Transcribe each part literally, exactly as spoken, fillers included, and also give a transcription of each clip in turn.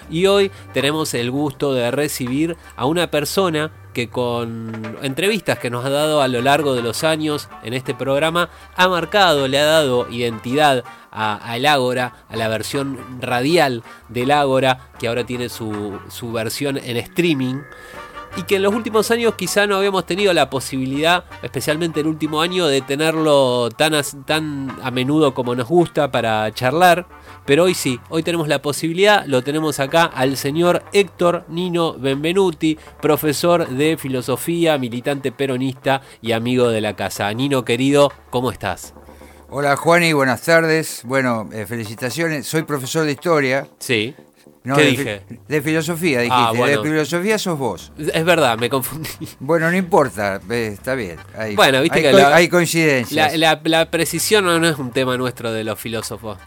Y hoy tenemos el gusto de recibir a una persona que con entrevistas que nos ha dado a lo largo de los años en este programa ha marcado, le ha dado identidad al Ágora, a la versión radial del Ágora, que ahora tiene su, su versión en streaming. Y que en los últimos años quizá no habíamos tenido la posibilidad, especialmente el último año, de tenerlo tan a, tan a menudo como nos gusta para charlar. Pero hoy sí, hoy tenemos la posibilidad, lo tenemos acá al señor Héctor Nino Benvenuti, profesor de filosofía, militante peronista y amigo de la casa. Nino querido, ¿cómo estás? Hola Juani, buenas tardes. Bueno, eh, felicitaciones. Soy profesor de historia. Sí. No, ¿Qué de dije? Fi- de filosofía, dijiste. Ah, bueno. De filosofía sos vos. Es verdad, me confundí. Bueno, no importa, eh, está bien. Hay, Bueno, viste hay, que co- la, hay coincidencias. La, la, la precisión no, no es un tema nuestro de los filósofos.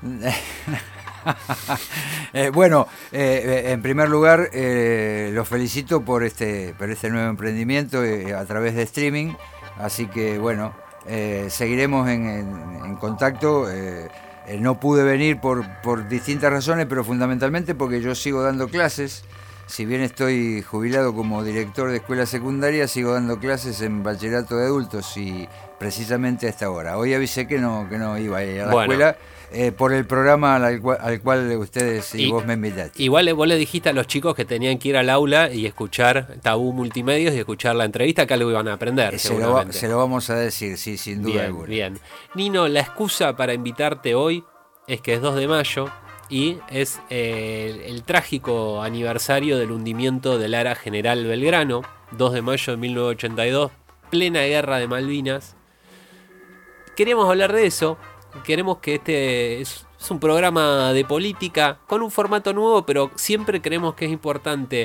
eh, bueno, eh, en primer lugar, eh, los felicito por este, por este nuevo emprendimiento eh, a través de streaming. Así que, bueno, eh, seguiremos en, en, en contacto. Eh, Eh, no pude venir por, por distintas razones, pero fundamentalmente porque yo sigo dando clases. Si bien estoy jubilado como director de escuela secundaria, sigo dando clases en bachillerato de adultos y precisamente a esta hora. Hoy avisé que no, que no iba a ir a la bueno. escuela eh, por el programa al cual, al cual ustedes y, y vos me invitaste. Igual vos le dijiste a los chicos que tenían que ir al aula y escuchar Tabú Multimedios y escuchar la entrevista, que algo iban a aprender. Se lo, va, se lo vamos a decir, sí, sin duda bien, alguna. Bien. Nino, la excusa para invitarte hoy es que es dos de mayo y es eh, el, el trágico aniversario del hundimiento del Ara General Belgrano, dos de mayo de mil novecientos ochenta y dos, plena guerra de Malvinas. Queríamos hablar de eso, queremos que este es, es un programa de política con un formato nuevo, pero siempre creemos que es importante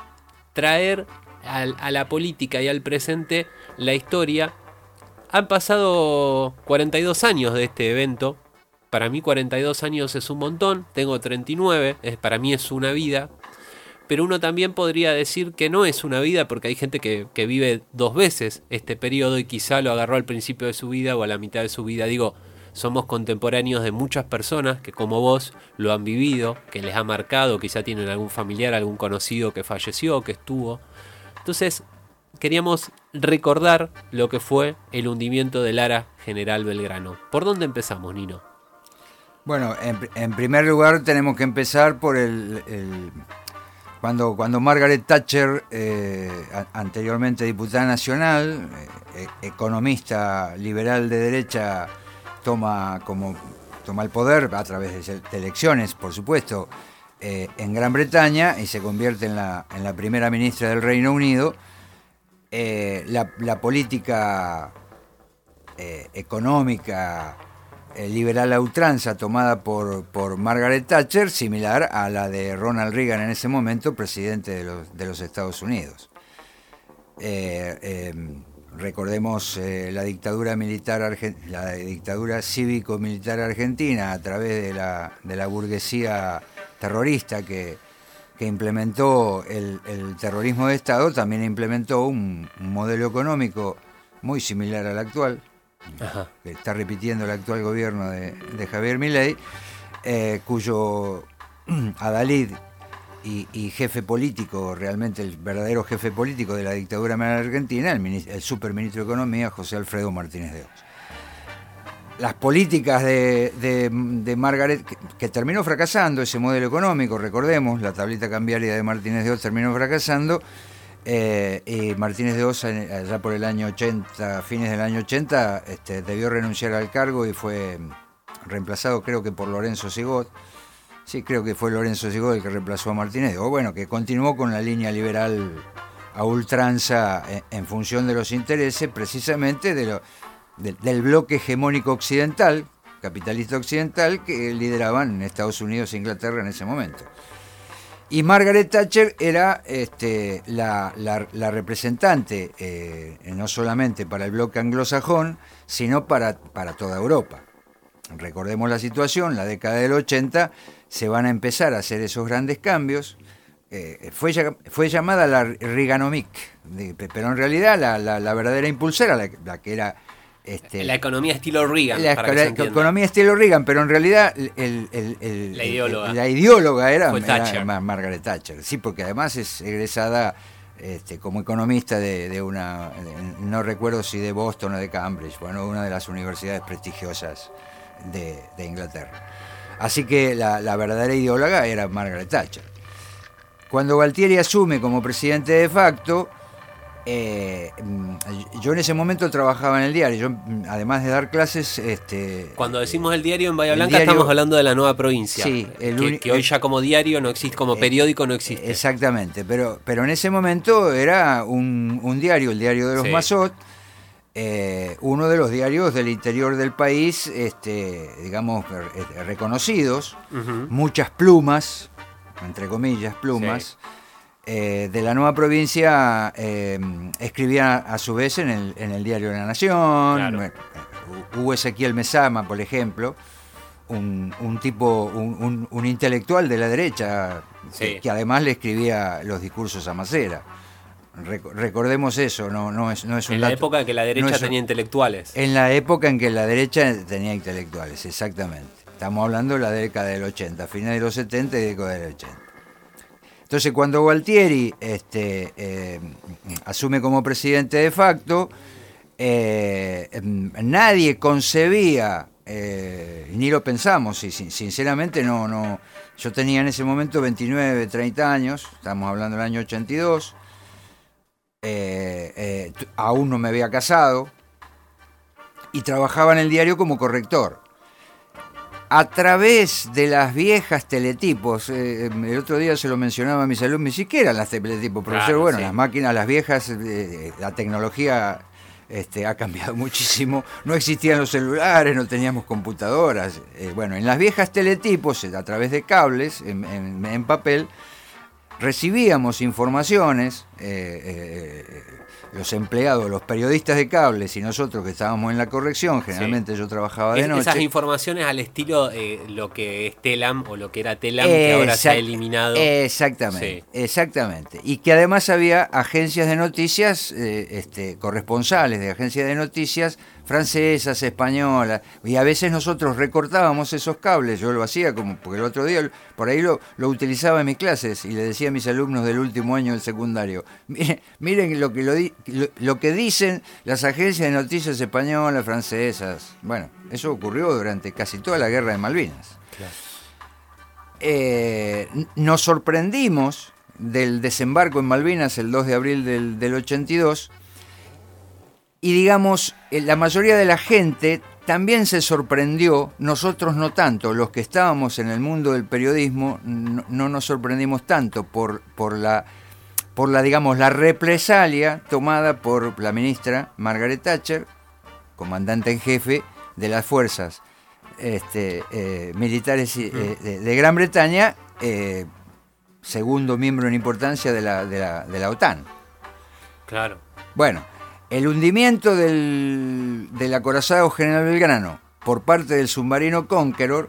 traer al, a la política y al presente la historia. Han pasado cuarenta y dos años de este evento. Para mí cuarenta y dos años es un montón, tengo treinta y nueve, es, para mí es una vida. Pero uno también podría decir que no es una vida porque hay gente que, que vive dos veces este periodo y quizá lo agarró al principio de su vida o a la mitad de su vida. Digo, somos contemporáneos de muchas personas que como vos lo han vivido, que les ha marcado, quizá tienen algún familiar, algún conocido que falleció, que estuvo. Entonces, queríamos recordar lo que fue el hundimiento del Ara General Belgrano. ¿Por dónde empezamos, Nino? Bueno, en, en primer lugar tenemos que empezar por el... el cuando, cuando Margaret Thatcher, eh, a, anteriormente diputada nacional, eh, economista liberal de derecha, toma, como, toma el poder a través de, de elecciones, por supuesto, eh, en Gran Bretaña y se convierte en la, en la primera ministra del Reino Unido. Eh, la, la política eh, económica Eh, liberal a ultranza tomada por, por Margaret Thatcher, similar a la de Ronald Reagan en ese momento, presidente de los, de los Estados Unidos. Eh, eh, recordemos eh, la dictadura militar la dictadura cívico-militar argentina a través de la, de la burguesía terrorista que, que implementó el, el terrorismo de Estado, también implementó un, un modelo económico muy similar al actual. Ajá. Que está repitiendo el actual gobierno de, de Javier Milei, eh, cuyo adalid y, y jefe político, realmente el verdadero jefe político de la dictadura militar argentina, el, ministro, el superministro de Economía, José Alfredo Martínez de Oz. Las políticas de, de, de Margaret, que, que terminó fracasando ese modelo económico, recordemos, la tablita cambiaria de Martínez de Oz terminó fracasando. Eh, y Martínez de Oz, allá por el año ochenta, fines del año ochenta, este, debió renunciar al cargo y fue reemplazado, creo que por Lorenzo Sigot. Sí, creo que fue Lorenzo Sigot el que reemplazó a Martínez de Oz. Bueno, que continuó con la línea liberal a ultranza en, en función de los intereses, precisamente de lo, de, del bloque hegemónico occidental, capitalista occidental, que lideraban en Estados Unidos e Inglaterra en ese momento. Y Margaret Thatcher era este, la, la, la representante, eh, no solamente para el bloque anglosajón, sino para, para toda Europa. Recordemos la situación, la década del ochenta, se van a empezar a hacer esos grandes cambios. Eh, fue, fue llamada la Reaganomics, pero en realidad la, la, la verdadera impulsora, la, la que era Este, la economía estilo Reagan. La, para la, que la economía estilo Reagan, pero en realidad el, el, el, la, ideóloga. el, la ideóloga era, era Mar Margaret Thatcher. Sí, porque además es egresada este, como economista de, de una, de, no recuerdo si de Boston o de Cambridge, bueno, una de las universidades prestigiosas de, de Inglaterra. Así que la, la verdadera ideóloga era Margaret Thatcher. Cuando Gualtieri asume como presidente de facto, Eh, yo en ese momento trabajaba en el diario. Yo, además de dar clases, este, cuando decimos el diario en Bahía Blanca diario, estamos hablando de La Nueva Provincia, sí, el que, que hoy ya como diario no existe, como periódico no existe. Exactamente, pero, pero en ese momento era un, un diario, el diario de los sí. Mazot, eh, uno de los diarios del interior del país, este, digamos, reconocidos, uh-huh. Muchas plumas, entre comillas, plumas. Sí. Eh, de La Nueva Provincia eh, escribía a su vez en el, en el diario de la Nación. Claro. Hugo Ezequiel Mesama, por ejemplo, un, un tipo, un, un, un intelectual de la derecha, sí. que, que además le escribía los discursos a Macera. Recordemos eso, no, no es, no es un En la dato, época en que la derecha no tenía un, intelectuales. En la época en que la derecha tenía intelectuales, exactamente. Estamos hablando de la década del ochenta, finales de los setenta y década del ochenta. Entonces, cuando Gualtieri este, eh, asume como presidente de facto, eh, nadie concebía, eh, ni lo pensamos, y sinceramente no, no. Yo tenía en ese momento veintinueve, treinta años, estamos hablando del año ochenta y dos, eh, eh, aún no me había casado, y trabajaba en el diario como corrector. A través de las viejas teletipos, eh, el otro día se lo mencionaba a mis alumnos, ni siquiera las teletipos, profesor, claro, bueno, sí. Las máquinas, las viejas, eh, la tecnología este, ha cambiado muchísimo, no existían los celulares, no teníamos computadoras, eh, bueno, en las viejas teletipos, a través de cables, en, en, en papel, recibíamos informaciones, eh, eh, los empleados, los periodistas de cables y nosotros que estábamos en la corrección, generalmente sí. Yo trabajaba de es, noche. Esas informaciones al estilo eh, lo que es Telam o lo que era Telam, Exact- que ahora se ha eliminado. Exactamente, sí. exactamente. Y que además había agencias de noticias, eh, este, corresponsales de agencias de noticias francesas, españolas, y a veces nosotros recortábamos esos cables, yo lo hacía como, porque el otro día por ahí lo, lo utilizaba en mis clases y le decía a mis alumnos del último año del secundario, miren, miren lo que lo, lo, lo que dicen las agencias de noticias españolas, francesas. Bueno, eso ocurrió durante casi toda la guerra de Malvinas. Claro. Eh, nos sorprendimos del desembarco en Malvinas el dos de abril del, del ochenta y dos. Y digamos, la mayoría de la gente también se sorprendió, nosotros no tanto, los que estábamos en el mundo del periodismo no, no nos sorprendimos tanto por, por, la, por la, digamos, la represalia tomada por la ministra Margaret Thatcher, comandante en jefe de las fuerzas este, eh, militares eh, de, de Gran Bretaña, eh, segundo miembro en importancia de la, de la, de la OTAN. Claro. Bueno. El hundimiento del, del acorazado General Belgrano por parte del submarino Conqueror,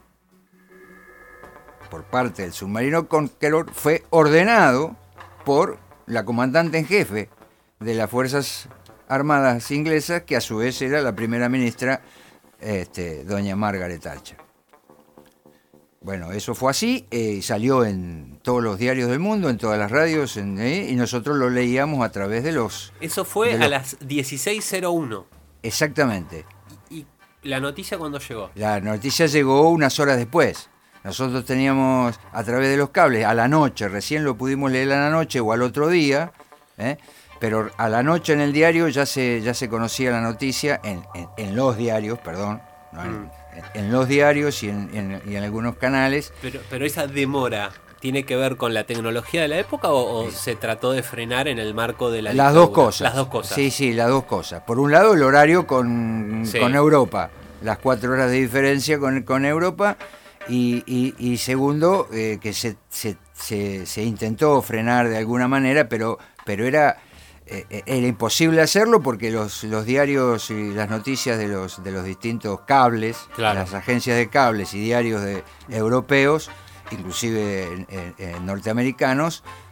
por parte del submarino Conqueror fue ordenado por la comandante en jefe de las Fuerzas Armadas inglesas, que a su vez era la primera ministra, este, doña Margaret Thatcher. Bueno, eso fue así, y eh, salió en todos los diarios del mundo, en todas las radios, en, eh, y nosotros lo leíamos a través de los... Eso fue los... a las dieciséis cero uno. Exactamente. ¿Y la noticia cuándo llegó? La noticia llegó unas horas después. Nosotros teníamos a través de los cables, a la noche, recién lo pudimos leer a la noche o al otro día, ¿eh? Pero a la noche en el diario ya se, ya se conocía la noticia, en, en, en los diarios, perdón, no en, mm. en los diarios y en, en, y en algunos canales. Pero, pero esa demora, ¿tiene que ver con la tecnología de la época o, o sí. se trató de frenar en el marco de la Las dictadura? dos cosas. Las dos cosas. Sí, sí, las dos cosas. Por un lado, el horario con, sí. con Europa, las cuatro horas de diferencia con, con Europa, y, y, y segundo, eh, que se, se, se, se intentó frenar de alguna manera, pero, pero era... Era imposible hacerlo porque los, los diarios y las noticias de los, de los distintos cables, claro. las agencias de cables y diarios de, europeos, inclusive en, en, en norteamericanos,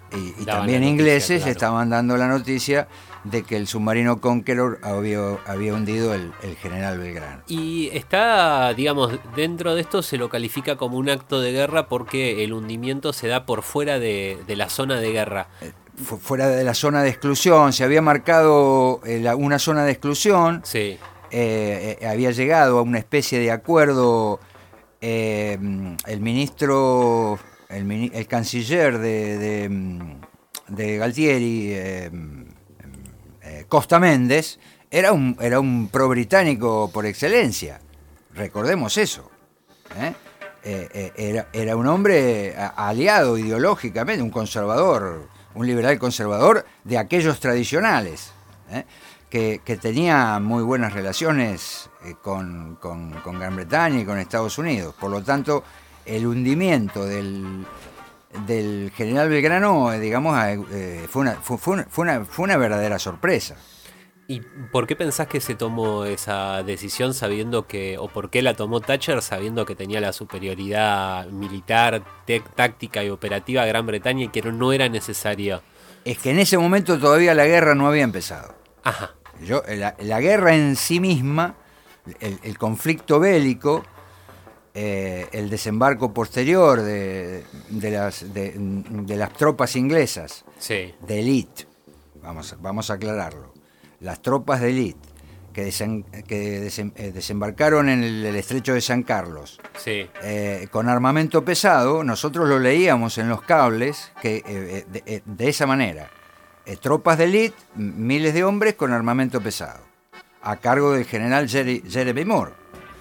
y, y Daban también la noticia, ingleses claro. estaban dando la noticia de que el submarino Conqueror había, había hundido el, el General Belgrano. Y está, digamos, dentro de esto se lo califica como un acto de guerra porque el hundimiento se da por fuera de, de la zona de guerra. Fu- Fuera de la zona de exclusión, se había marcado eh, la- una zona de exclusión, Sí, eh, eh, había llegado a una especie de acuerdo eh, el ministro, el, mini- el canciller de, de, de Galtieri, eh, eh, Costa Méndez, era un, era un pro-británico por excelencia, recordemos eso. ¿eh? Eh, eh, era, era un hombre a- aliado ideológicamente, un conservador, un liberal conservador de aquellos tradicionales, ¿eh? que, que tenía muy buenas relaciones eh, con, con, con Gran Bretaña y con Estados Unidos. Por lo tanto, el hundimiento del, del General Belgrano, eh, digamos, eh, fue, una, fue, fue, una, fue, una, fue una verdadera sorpresa. ¿y por qué pensás que se tomó esa decisión sabiendo que, o por qué la tomó Thatcher sabiendo que tenía la superioridad militar, tec- táctica y operativa de Gran Bretaña y que no era necesario? Es que en ese momento todavía la guerra no había empezado. Ajá, Yo, la, la guerra en sí misma, el, el conflicto bélico, eh, el desembarco posterior de, de, las, de, de las tropas inglesas, sí, de élite, vamos, vamos a aclararlo, las tropas de élite que, desen, que desem, eh, desembarcaron en el, el estrecho de San Carlos, sí, eh, con armamento pesado, nosotros lo leíamos en los cables que, eh, de, de, de esa manera. Eh, tropas de élite, miles de hombres con armamento pesado, a cargo del general Jerry, Jeremy Moore.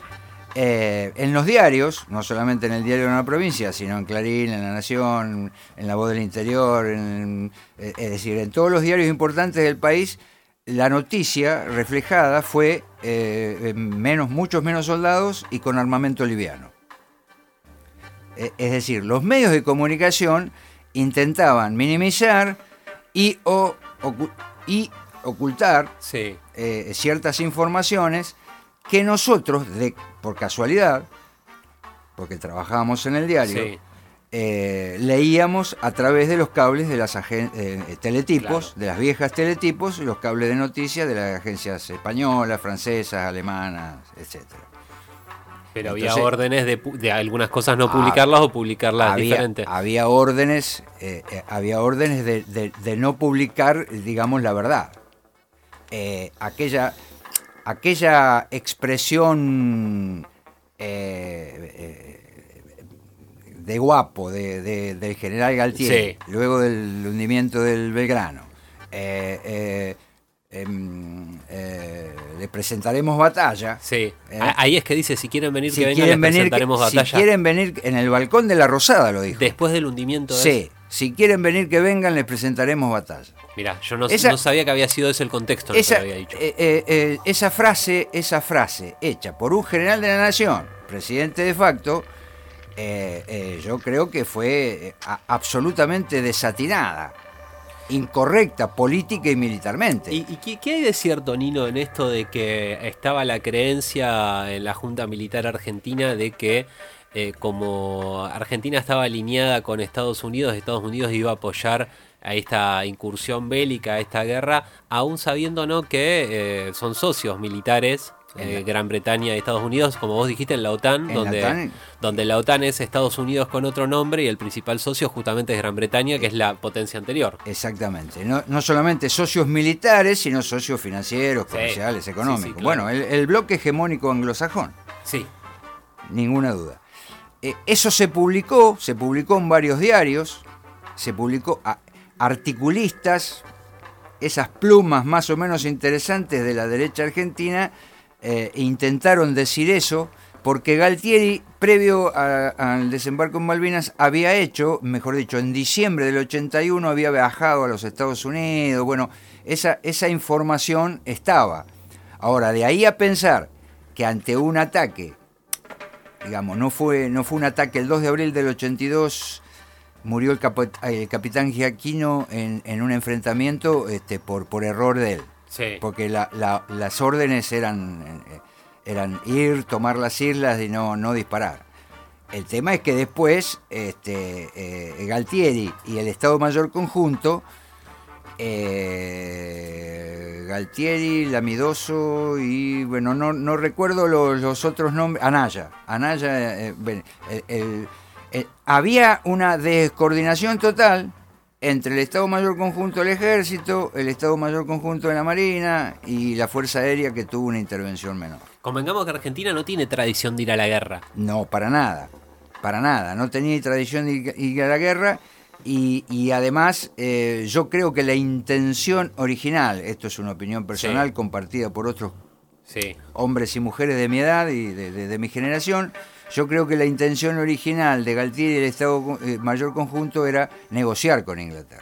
Eh, en los diarios, no solamente en el Diario de una Provincia, sino en Clarín, en La Nación, en La Voz del Interior, en, eh, es decir, en todos los diarios importantes del país, la noticia reflejada fue eh, menos, muchos menos soldados y con armamento liviano. Eh, es decir, los medios de comunicación intentaban minimizar y, o, ocu y ocultar sí. eh, ciertas informaciones que nosotros, de, por casualidad, porque trabajábamos en el diario, Sí. eh, leíamos a través de los cables de las agen eh, teletipos, Claro. de las viejas teletipos, los cables de noticias de las agencias españolas, francesas, alemanas, etcétera. Pero Entonces, había órdenes de, pu- de algunas cosas no publicarlas o publicarlas había, diferentes. había órdenes, eh, eh, había órdenes de, de, de no publicar, digamos, la verdad. Eh, aquella, aquella expresión eh, eh, de guapo de, de, del general Galtieri, Sí. luego del hundimiento del Belgrano. Eh, eh, eh, eh, le presentaremos batalla. Sí. ¿Eh? Ahí es que dice, si quieren venir Si que vengan, quieren, les venir, presentaremos que, batalla. si quieren venir en el balcón de la Rosada, lo dijo. Después del hundimiento de Sí, si quieren venir que vengan, les presentaremos batalla. Mirá, yo no, Esa- no sabía que había sido ese el contexto, no Esa, te lo había dicho. eh, eh, eh, esa frase, esa frase hecha por un general de la nación, presidente de facto, eh, eh, yo creo que fue eh, a- absolutamente desatinada, incorrecta política y militarmente. ¿Y, y qué, qué hay de cierto, Nino, en esto de que estaba la creencia en la Junta Militar Argentina de que eh, como Argentina estaba alineada con Estados Unidos, Estados Unidos iba a apoyar a esta incursión bélica, a esta guerra, aún sabiendo ¿no? que eh, son socios militares, eh, Gran Bretaña y Estados Unidos, como vos dijiste, en la OTAN, En donde la OTAN. donde la OTAN es Estados Unidos con otro nombre y el principal socio justamente es Gran Bretaña, que es la potencia anterior. Exactamente, no, no solamente socios militares, sino socios financieros, Sí, comerciales, sí, económicos. sí, claro. Bueno, el, el bloque hegemónico anglosajón, Sí, ninguna duda. Eh, eso se publicó, se publicó en varios diarios, se publicó a articulistas, esas plumas más o menos interesantes de la derecha argentina, eh, intentaron decir eso, porque Galtieri, previo a- al desembarco en Malvinas, había hecho, mejor dicho, en diciembre del ochenta y uno había viajado a los Estados Unidos, bueno, esa, esa información estaba. Ahora, de ahí a pensar que ante un ataque, digamos, no fue, no fue un ataque, el dos de abril del ochenta y dos murió el, capo- el capitán Giaquino en, en un enfrentamiento este, por, por error de él. sí. Porque la, la, las órdenes eran, eh, eran ir, tomar las islas y no, no disparar. El tema es que después este, eh, Galtieri y el Estado Mayor Conjunto, eh, Galtieri, Lamidoso y, bueno, no, no recuerdo los, los otros nombres, Anaya, Anaya, eh, bueno, el, el, el, había una descoordinación total entre el Estado Mayor Conjunto del Ejército, el Estado Mayor Conjunto de la Marina y la Fuerza Aérea, que tuvo una intervención menor. Convengamos que Argentina no tiene tradición de ir a la guerra. No, para nada, para nada, no tenía tradición de ir a la guerra. Y, y además eh, yo creo que la intención original, esto es una opinión personal, sí, compartida por otros, sí, hombres y mujeres de mi edad y de, de, de mi generación, yo creo que la intención original de Galtieri y el Estado Mayor Conjunto era negociar con Inglaterra.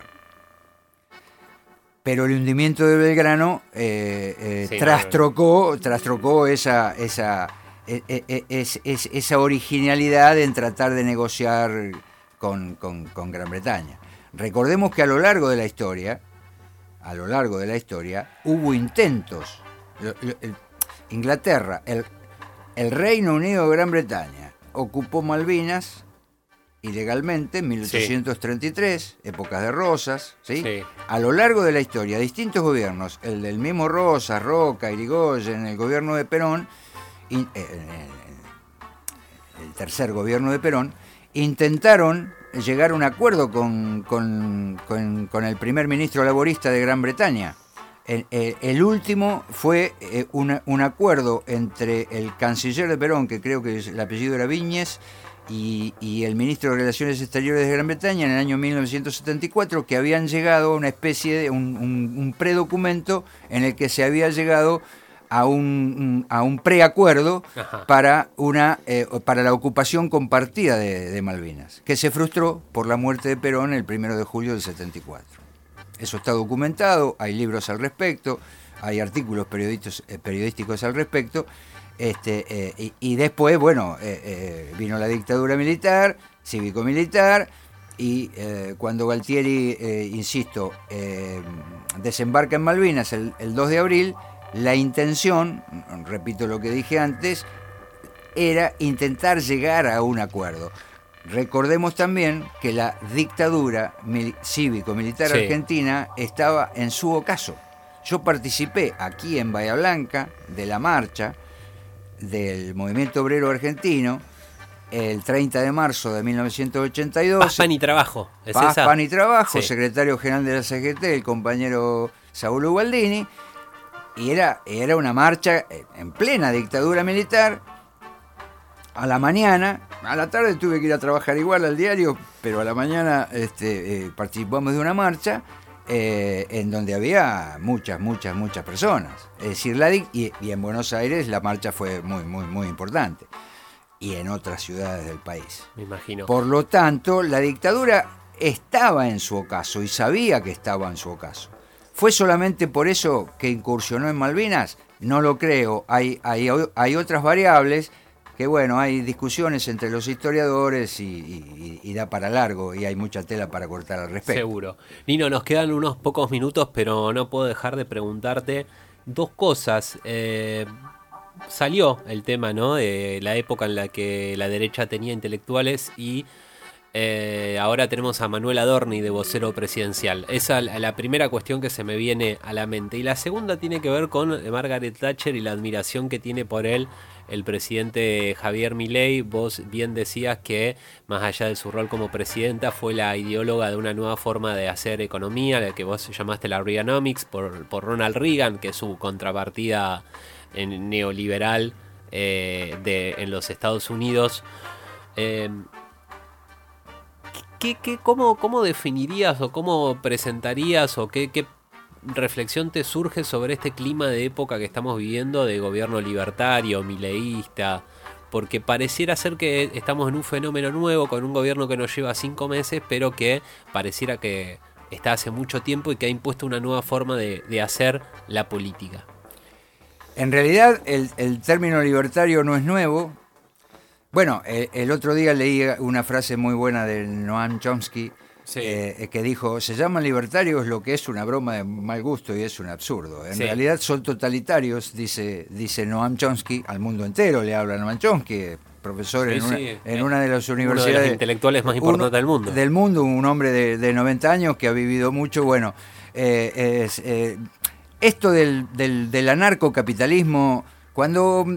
Pero el hundimiento de Belgrano eh, eh, sí, trastrocó, no, trastrocó esa, esa, es, es, es, esa originalidad en tratar de negociar Con, con, con Gran Bretaña. Recordemos que a lo largo de la historia, a lo largo de la historia, hubo intentos. Lo, lo, el, Inglaterra, el, el Reino Unido de Gran Bretaña, ocupó Malvinas ilegalmente en mil ochocientos treinta y tres, sí, épocas de Rosas, ¿sí? Sí. A lo largo de la historia, distintos gobiernos, el del mismo Rosas, Roca, Irigoyen, el gobierno de Perón, y, eh, el, el tercer gobierno de Perón, intentaron llegar a un acuerdo con, con, con, con el primer ministro laborista de Gran Bretaña. El, el, el último fue eh, una, un acuerdo entre el canciller de Perón, que creo que el apellido era Viñes, y, y el ministro de Relaciones Exteriores de Gran Bretaña en el año mil novecientos setenta y cuatro, que habían llegado a una especie de un, un, un predocumento en el que se había llegado a un, a un preacuerdo para, una, eh, para la ocupación compartida de, de Malvinas, que se frustró por la muerte de Perón el primero de julio del setenta y cuatro. Eso está documentado, hay libros al respecto, hay artículos periodísticos, eh, periodísticos al respecto, este, eh, y, y después, bueno, eh, eh, vino la dictadura militar, cívico-militar, y eh, cuando Galtieri, eh, insisto, eh, desembarca en Malvinas el, el dos de abril, la intención, repito lo que dije antes, era intentar llegar a un acuerdo. Recordemos también que la dictadura cívico-militar, sí, argentina estaba en su ocaso. Yo participé aquí en Bahía Blanca de la marcha del Movimiento Obrero Argentino el treinta de marzo de mil novecientos ochenta y dos. Paz, Pan y Trabajo. ¿Es Paz, esa? Pan y Trabajo, sí, secretario general de la C G T, el compañero Saúl Ubaldini. Y era, era una marcha en plena dictadura militar. A la mañana, a la tarde tuve que ir a trabajar igual al diario, pero a la mañana este, eh, participamos de una marcha eh, en donde había muchas, muchas, muchas personas. Es decir, la, y, y en Buenos Aires la marcha fue muy, muy, muy importante. Y en otras ciudades del país. Me imagino. Por lo tanto, la dictadura estaba en su ocaso y sabía que estaba en su ocaso. ¿Fue solamente por eso que incursionó en Malvinas? No lo creo. Hay, hay, hay otras variables que, bueno, hay discusiones entre los historiadores y, y, y da para largo y hay mucha tela para cortar al respecto. Seguro. Nino, nos quedan unos pocos minutos, pero no puedo dejar de preguntarte dos cosas. Eh, salió el tema, ¿no?, de la época en la que la derecha tenía intelectuales y Eh, ahora tenemos a Manuel Adorni de vocero presidencial. Esa es la primera cuestión que se me viene a la mente. Y la segunda tiene que ver con Margaret Thatcher y la admiración que tiene por él el presidente Javier Milei. Vos bien decías que, más allá de su rol como presidenta, fue la ideóloga de una nueva forma de hacer economía, la que vos llamaste la Reaganomics, por, por Ronald Reagan, que es su contrapartida en neoliberal eh, de, en los Estados Unidos. Eh, ¿Qué, qué, cómo, ¿Cómo definirías o cómo presentarías o qué, qué reflexión te surge sobre este clima de época que estamos viviendo de gobierno libertario, mileísta? Porque pareciera ser que estamos en un fenómeno nuevo con un gobierno que nos lleva cinco meses, pero que pareciera que está hace mucho tiempo y que ha impuesto una nueva forma de, de hacer la política. En realidad el, el término libertario no es nuevo. Bueno, el, el otro día leí una frase muy buena de Noam Chomsky, sí, eh, que dijo: se llaman libertarios lo que es una broma de mal gusto y es un absurdo. En sí. realidad son totalitarios, dice, dice Noam Chomsky, al mundo entero le habla Noam Chomsky, profesor Sí, en, una, sí. en una de las Uno de universidades los intelectuales más importantes del mundo. Del mundo, un hombre de, de noventa años que ha vivido mucho. Bueno, eh, es, eh, esto del, del, del anarcocapitalismo, cuando,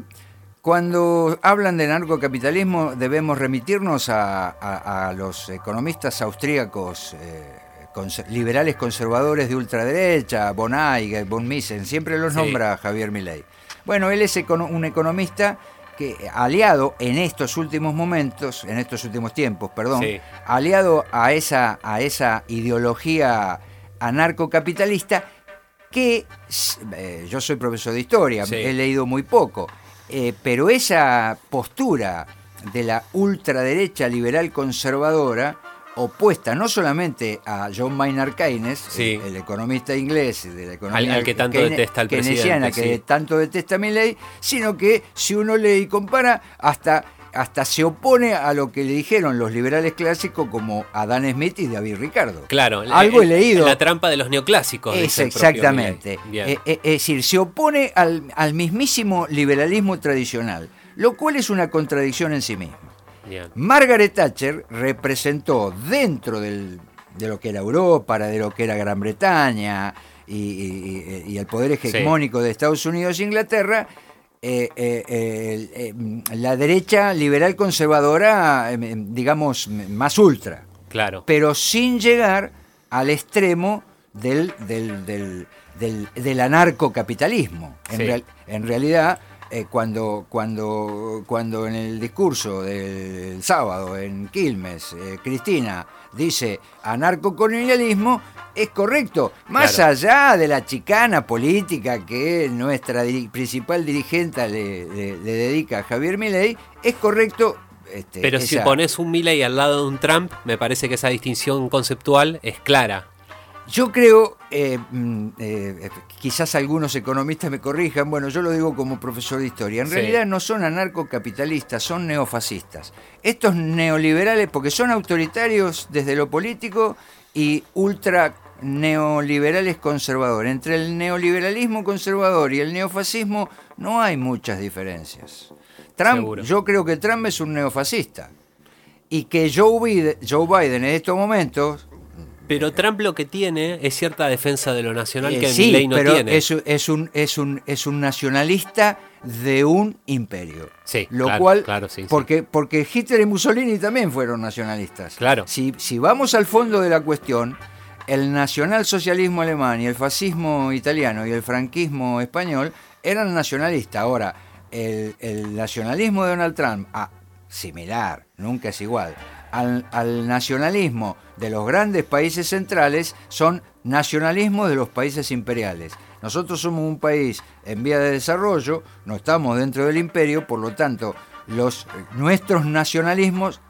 cuando hablan de anarcocapitalismo debemos remitirnos a, a, a los economistas austríacos, eh, Conser- liberales conservadores de ultraderecha, von Hayek, von Mises, siempre los nombra sí. Javier Milei. Bueno, él es econo- un economista que, aliado en estos últimos momentos, en estos últimos tiempos, perdón, sí. aliado a esa, a esa ideología anarcocapitalista que, eh, yo soy profesor de historia, sí. he leído muy poco, eh, pero esa postura de la ultraderecha liberal conservadora, opuesta no solamente a John Maynard Keynes, sí. el, el economista inglés de la economía al, al que tanto Keynes, detesta el presidente, que sí. tanto detesta Milei, sino que si uno lee y compara, hasta, hasta se opone a lo que le dijeron los liberales clásicos como Adam Smith y David Ricardo. Claro, algo el, he leído. La trampa de los neoclásicos. Es exactamente. Es, es decir, se opone al, al mismísimo liberalismo tradicional, lo cual es una contradicción en sí mismo. Bien. Margaret Thatcher representó dentro del, de lo que era Europa, de lo que era Gran Bretaña y, y, y el poder hegemónico sí. de Estados Unidos e Inglaterra, eh, eh, eh, eh, la derecha liberal conservadora, eh, digamos, más ultra. Claro. Pero sin llegar al extremo del, del, del, del, del anarcocapitalismo. En, sí. real, en realidad... Eh, cuando, cuando, cuando en el discurso del sábado en Quilmes, eh, Cristina dice anarcocolonialismo, es correcto, más claro. allá de la chicana política que nuestra diri- principal dirigente le, le, le dedica a Javier Milei, es correcto. Este, Pero esa... si pones un Milei al lado de un Trump, me parece que esa distinción conceptual es clara. Yo creo, eh, eh, quizás algunos economistas me corrijan, bueno, yo lo digo como profesor de historia, en sí. realidad no son anarcocapitalistas, son neofascistas. Estos neoliberales, porque son autoritarios desde lo político y ultra neoliberales conservadores. Entre el neoliberalismo conservador y el neofascismo no hay muchas diferencias. Trump, Seguro. Yo creo que Trump es un neofascista y que Joe Biden, Joe Biden en estos momentos... Pero Trump lo que tiene es cierta defensa de lo nacional eh, que sí, Milei no pero tiene. Es, es, un, es, un, es un nacionalista de un imperio. Sí, lo claro, cual, claro, sí, porque, sí. porque Hitler y Mussolini también fueron nacionalistas. Claro. Si, si vamos al fondo de la cuestión, el nacionalsocialismo alemán y el fascismo italiano y el franquismo español eran nacionalistas. Ahora, el, el nacionalismo de Donald Trump, ah, similar, nunca es igual, al, al nacionalismo de los grandes países centrales, son nacionalismos de los países imperiales. Nosotros somos un país en vía de desarrollo, no estamos dentro del imperio, por lo tanto, los, nuestros nacionalismos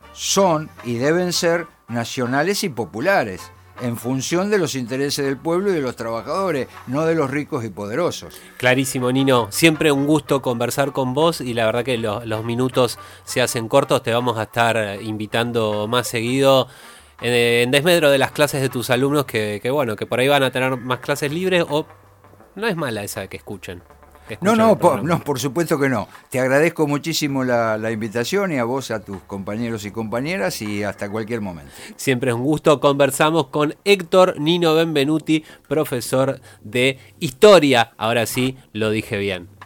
son y deben ser nacionales y populares, en función de los intereses del pueblo y de los trabajadores, no de los ricos y poderosos. Clarísimo, Nino. Siempre un gusto conversar con vos y la verdad que lo, los minutos se hacen cortos. Te vamos a estar invitando más seguido en, en desmedro de las clases de tus alumnos que, que, bueno, que por ahí van a tener más clases libres o no es mala esa que escuchen. No, no, por, no, por supuesto que no. Te agradezco muchísimo la, la invitación y a vos, a tus compañeros y compañeras y hasta cualquier momento. Siempre es un gusto. Conversamos con Héctor Nino Benvenuti, profesor de Historia. Ahora sí, lo dije bien.